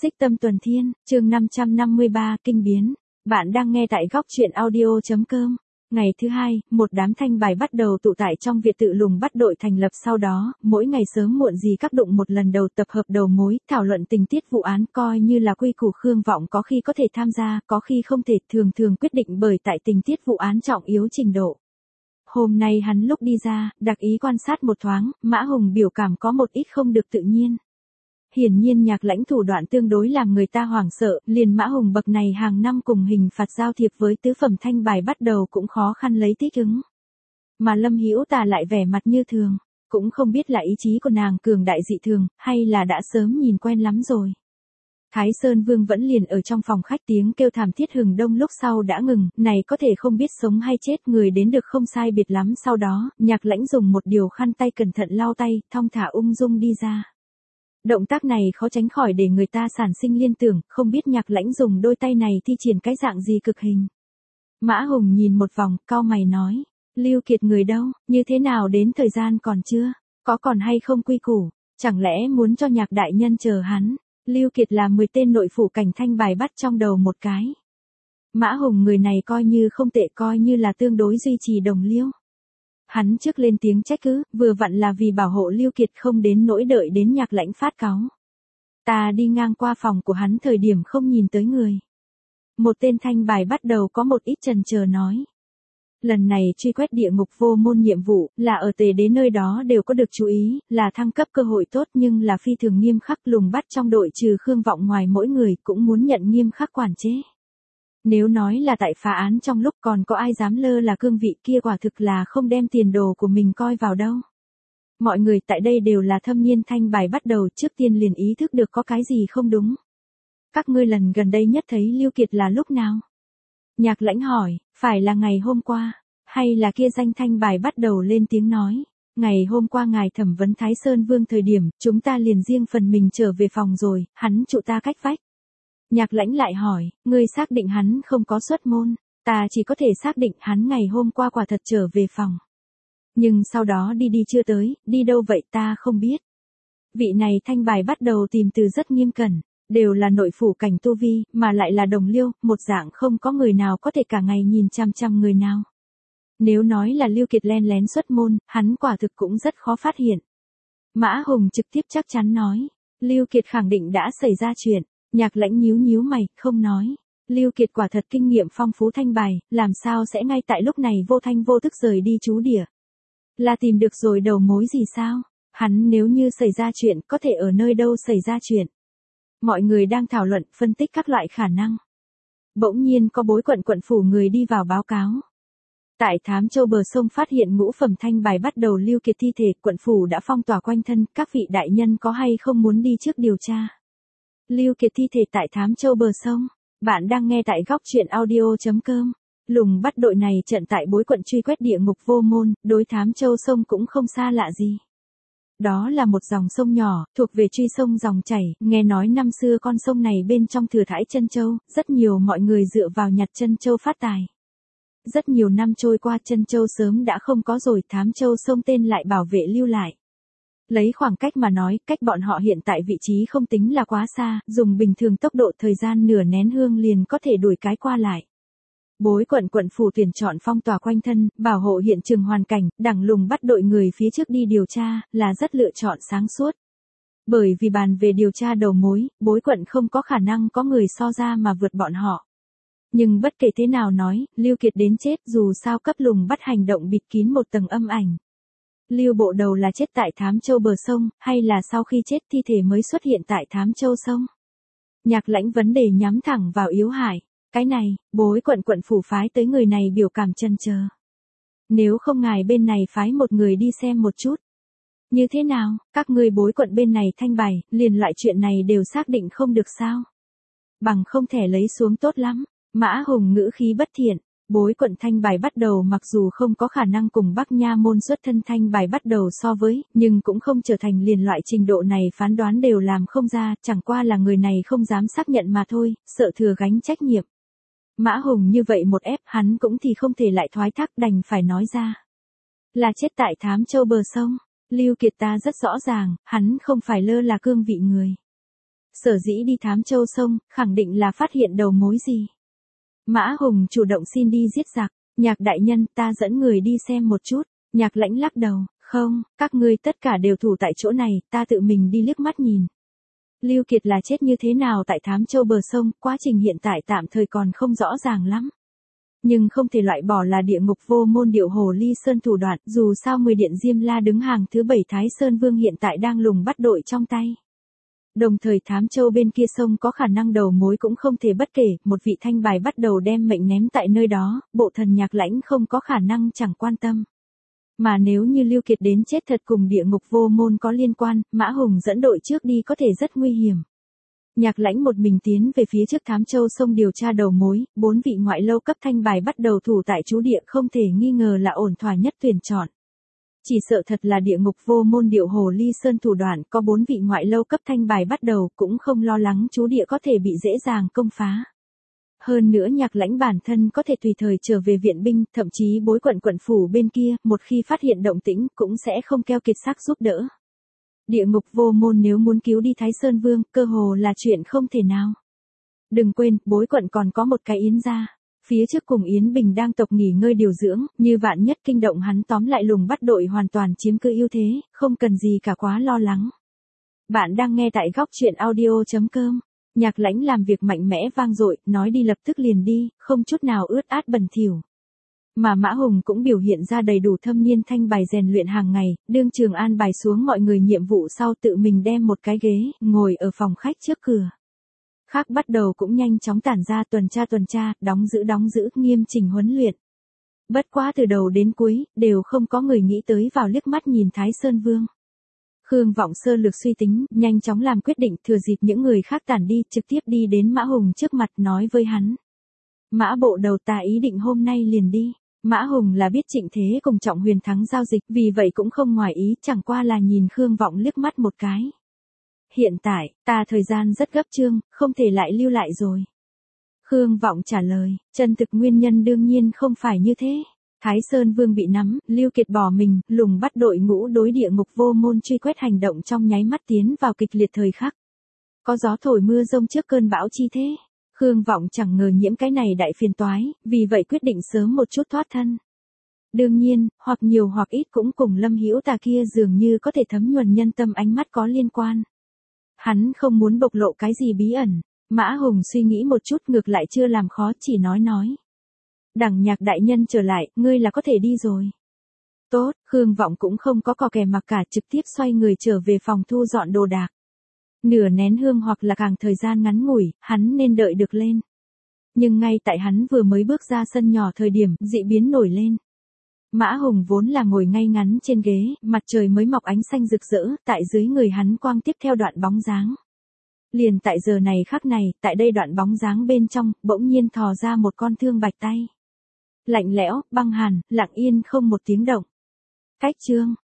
Xích Tâm Tuần Thiên, chương 553, kinh biến. Bạn đang nghe tại góc truyện audio.com. Ngày thứ hai, một đám thanh bài bắt đầu tụ tại trong Việt Tự Lùng Bắt đội thành lập, sau đó, mỗi ngày sớm muộn gì các đụng một lần đầu tập hợp đầu mối, thảo luận tình tiết vụ án, coi như là quy củ Khương Vọng có khi có thể tham gia, có khi không thể, thường quyết định bởi tại tình tiết vụ án trọng yếu trình độ. Hôm nay hắn lúc đi ra, đặc ý quan sát một thoáng, Mã Hùng biểu cảm có một ít không được tự nhiên. Hiển nhiên Nhạc Lãnh thủ đoạn tương đối làm người ta hoảng sợ, liền Mã Hùng bậc này hàng năm cùng hình phạt giao thiệp với tứ phẩm thanh bài bắt đầu cũng khó khăn lấy thích ứng. Mà Lâm Hữu Tà lại vẻ mặt như thường, cũng không biết là ý chí của nàng cường đại dị thường, hay là đã sớm nhìn quen lắm rồi. Thái Sơn Vương vẫn liền ở trong phòng khách, tiếng kêu thảm thiết hừng đông lúc sau đã ngừng, này có thể không biết sống hay chết, người đến được không sai biệt lắm. Sau đó, Nhạc Lãnh dùng một điều khăn tay cẩn thận lau tay, thong thả ung dung đi ra. Động tác này khó tránh khỏi để người ta sản sinh liên tưởng, không biết Nhạc Lãnh dùng đôi tay này thi triển cái dạng gì cực hình. Mã Hùng nhìn một vòng, cau mày nói, Lưu Kiệt người đâu, như thế nào đến thời gian còn chưa, có còn hay không quy củ, chẳng lẽ muốn cho Nhạc đại nhân chờ hắn. Lưu Kiệt là 10 tên nội phủ cảnh thanh bài bắt trong đầu một cái. Mã Hùng người này coi như không tệ, coi như là tương đối duy trì đồng liêu. Hắn trước lên tiếng trách cứ, vừa vặn là vì bảo hộ Lưu Kiệt không đến nỗi đợi đến Nhạc Lãnh phát cáu. Ta đi ngang qua phòng của hắn thời điểm không nhìn tới người. Một tên thanh bài bắt đầu có một ít chần chờ nói. Lần này truy quét địa ngục vô môn nhiệm vụ, là ở Tề Đế nơi đó đều có được chú ý, là thăng cấp cơ hội tốt nhưng là phi thường nghiêm khắc. Lùng Bắt trong đội trừ Khương Vọng ngoài mỗi người cũng muốn nhận nghiêm khắc quản chế. Nếu nói là tại phá án trong lúc còn có ai dám lơ là cương vị kia, quả thực là không đem tiền đồ của mình coi vào đâu. Mọi người tại đây đều là thâm niên thanh bài bắt đầu, trước tiên liền ý thức được có cái gì không đúng. Các ngươi lần gần đây nhất thấy Lưu Kiệt là lúc nào? Nhạc Lãnh hỏi, phải là ngày hôm qua, hay là kia danh thanh bài bắt đầu lên tiếng nói. Ngày hôm qua ngài thẩm vấn Thái Sơn Vương thời điểm, chúng ta liền riêng phần mình trở về phòng rồi, hắn trụ ta cách vách. Nhạc Lãnh lại hỏi, ngươi xác định hắn không có xuất môn, ta chỉ có thể xác định hắn ngày hôm qua quả thật trở về phòng. Nhưng sau đó đi chưa tới, đi đâu vậy ta không biết. Vị này thanh bài bắt đầu tìm từ rất nghiêm cẩn, đều là nội phủ cảnh tu vi, mà lại là đồng liêu, một dạng không có người nào có thể cả ngày nhìn chăm chăm người nào. Nếu nói là Lưu Kiệt len lén xuất môn, hắn quả thực cũng rất khó phát hiện. Mã Hùng trực tiếp chắc chắn nói, Lưu Kiệt khẳng định đã xảy ra chuyện. Nhạc Lãnh nhíu mày, không nói. Lưu Kiệt quả thật kinh nghiệm phong phú thanh bài, làm sao sẽ ngay tại lúc này vô thanh vô tức rời đi trú địa. Là tìm được rồi đầu mối gì sao? Hắn nếu như xảy ra chuyện, có thể ở nơi đâu xảy ra chuyện? Mọi người đang thảo luận, phân tích các loại khả năng. Bỗng nhiên có Bối quận phủ người đi vào báo cáo. Tại Thám Châu bờ sông phát hiện ngũ phẩm thanh bài bắt đầu Lưu Kiệt thi thể, quận phủ đã phong tỏa quanh thân, các vị đại nhân có hay không muốn đi trước điều tra? Lưu Kiệt thi thể tại Thám Châu bờ sông. Bạn đang nghe tại góc truyện audio.com. Lùng Bắt đội này trận tại Bối quận truy quét địa ngục vô môn, đối Thám Châu sông cũng không xa lạ gì. Đó là một dòng sông nhỏ, thuộc về truy sông dòng chảy, nghe nói năm xưa con sông này bên trong thừa thãi chân châu, rất nhiều mọi người dựa vào nhặt chân châu phát tài. Rất nhiều năm trôi qua, chân châu sớm đã không có rồi, Thám Châu sông tên lại bảo vệ lưu lại. Lấy khoảng cách mà nói, cách bọn họ hiện tại vị trí không tính là quá xa, dùng bình thường tốc độ thời gian nửa nén hương liền có thể đuổi cái qua lại. Bối quận phủ tuyển chọn phong tỏa quanh thân, bảo hộ hiện trường hoàn cảnh, đẳng Lùng Bắt đội người phía trước đi điều tra, là rất lựa chọn sáng suốt. Bởi vì bàn về điều tra đầu mối, Bối quận không có khả năng có người so ra mà vượt bọn họ. Nhưng bất kể thế nào nói, Lưu Kiệt đến chết, dù sao cấp Lùng Bắt hành động bịt kín một tầng âm ảnh. Lưu bộ đầu là chết tại Thám Châu bờ sông, hay là sau khi chết thi thể mới xuất hiện tại Thám Châu sông? Nhạc Lãnh vấn đề nhắm thẳng vào yếu hại. Cái này, Bối quận phủ phái tới người này biểu cảm chần chờ. Nếu không ngài bên này phái một người đi xem một chút. Như thế nào, các ngươi Bối quận bên này thanh bài, liền loại chuyện này đều xác định không được sao? Bằng không thể lấy xuống tốt lắm. Mã Hùng ngữ khí bất thiện. Bối quận thanh bài bắt đầu mặc dù không có khả năng cùng Bắc Nha môn xuất thân thanh bài bắt đầu so với, nhưng cũng không trở thành liền loại trình độ này, phán đoán đều làm không ra, chẳng qua là người này không dám xác nhận mà thôi, sợ thừa gánh trách nhiệm. Mã Hùng như vậy một ép, hắn cũng thì không thể lại thoái thác, đành phải nói ra. Là chết tại Thám Châu bờ sông. Lưu Kiệt ta rất rõ ràng, hắn không phải lơ là cương vị người. Sở dĩ đi Thám Châu Sông, khẳng định là phát hiện đầu mối gì. Mã Hùng chủ động xin đi giết giặc. Nhạc đại nhân, ta dẫn người đi xem một chút. Nhạc Lãnh lắc đầu, không, các ngươi tất cả đều thủ tại chỗ này, ta tự mình đi liếc mắt nhìn. Lưu Kiệt là chết như thế nào tại Thám Châu bờ sông, quá trình hiện tại tạm thời còn không rõ ràng lắm. Nhưng không thể loại bỏ là địa ngục vô môn điệu hồ ly sơn thủ đoạn, dù sao 10 điện Diêm La đứng hàng thứ 7 Thái Sơn Vương hiện tại đang lùng bắt đội trong tay. Đồng thời Thám Châu bên kia sông có khả năng đầu mối cũng không thể bất kể, một vị thanh bài bắt đầu đem mệnh ném tại nơi đó, bộ thần Nhạc Lãnh không có khả năng chẳng quan tâm. Mà nếu như Lưu Kiệt đến chết thật cùng địa ngục vô môn có liên quan, Mã Hùng dẫn đội trước đi có thể rất nguy hiểm. Nhạc Lãnh một mình tiến về phía trước Thám Châu sông điều tra đầu mối, 4 vị ngoại lâu cấp thanh bài bắt đầu thủ tại trú địa không thể nghi ngờ là ổn thỏa nhất tuyển chọn. Chỉ sợ thật là địa ngục vô môn điệu hồ ly sơn thủ đoạn, có 4 vị ngoại lâu cấp thanh bài bắt đầu cũng không lo lắng trú địa có thể bị dễ dàng công phá. Hơn nữa Nhạc Lãnh bản thân có thể tùy thời trở về viện binh, thậm chí Bối quận phủ bên kia, một khi phát hiện động tĩnh cũng sẽ không keo kiệt xác giúp đỡ. Địa ngục vô môn nếu muốn cứu đi Thái Sơn Vương, cơ hồ là chuyện không thể nào. Đừng quên, Bối quận còn có một cái Yến gia. Phía trước cùng Yến Bình đang tộc nghỉ ngơi điều dưỡng, như vạn nhất kinh động hắn tóm lại lùng bắt đội hoàn toàn chiếm cứ ưu thế, không cần gì cả quá lo lắng. Bạn đang nghe tại góc truyện audio.com. Nhạc Lãnh làm việc mạnh mẽ vang dội, nói đi lập tức liền đi, không chút nào ướt át bẩn thỉu. Mà Mã Hùng cũng biểu hiện ra đầy đủ thâm niên thanh bài rèn luyện hàng ngày, đương trường an bài xuống mọi người nhiệm vụ sau tự mình đem một cái ghế, ngồi ở phòng khách trước cửa. Khác bắt đầu cũng nhanh chóng tản ra tuần tra, đóng giữ, nghiêm chỉnh huấn luyện. Bất quá từ đầu đến cuối, đều không có người nghĩ tới vào liếc mắt nhìn Thái Sơn Vương. Khương Vọng sơ lược suy tính, nhanh chóng làm quyết định thừa dịp những người khác tản đi, trực tiếp đi đến Mã Hùng trước mặt nói với hắn. Mã bộ đầu ta ý định hôm nay liền đi. Mã Hùng là biết Trịnh Thế cùng Trọng Huyền thắng giao dịch, vì vậy cũng không ngoài ý, chẳng qua là nhìn Khương Vọng liếc mắt một cái. Hiện tại, ta thời gian rất gấp chương, không thể lại lưu lại rồi. Khương Vọng trả lời, chân thực nguyên nhân đương nhiên không phải như thế. Thái Sơn Vương bị nắm, Lưu Kiệt bỏ mình, lùng bắt đội ngũ đối địa ngục vô môn truy quét hành động trong nháy mắt tiến vào kịch liệt thời khắc. Có gió thổi mưa rông trước cơn bão chi thế. Khương Vọng chẳng ngờ nhiễm cái này đại phiền toái, vì vậy quyết định sớm một chút thoát thân. Đương nhiên, hoặc nhiều hoặc ít cũng cùng Lâm Hữu Tà kia dường như có thể thấm nhuần nhân tâm ánh mắt có liên quan. Hắn không muốn bộc lộ cái gì bí ẩn. Mã Hùng suy nghĩ một chút ngược lại chưa làm khó, chỉ nói. Đằng Nhạc đại nhân trở lại, ngươi là có thể đi rồi. Tốt, Khương Vọng cũng không có cò kè mặc cả, trực tiếp xoay người trở về phòng thu dọn đồ đạc. Nửa nén hương hoặc là càng thời gian ngắn ngủi, hắn nên đợi được lên. Nhưng ngay tại hắn vừa mới bước ra sân nhỏ thời điểm, dị biến nổi lên. Mã Hùng vốn là ngồi ngay ngắn trên ghế, mặt trời mới mọc ánh xanh rực rỡ, tại dưới người hắn quang tiếp theo đoạn bóng dáng. Liền tại giờ này khắc này, tại đây đoạn bóng dáng bên trong, bỗng nhiên thò ra một con thương bạch tay. Lạnh lẽo, băng hàn, lặng yên không một tiếng động. Cách chương.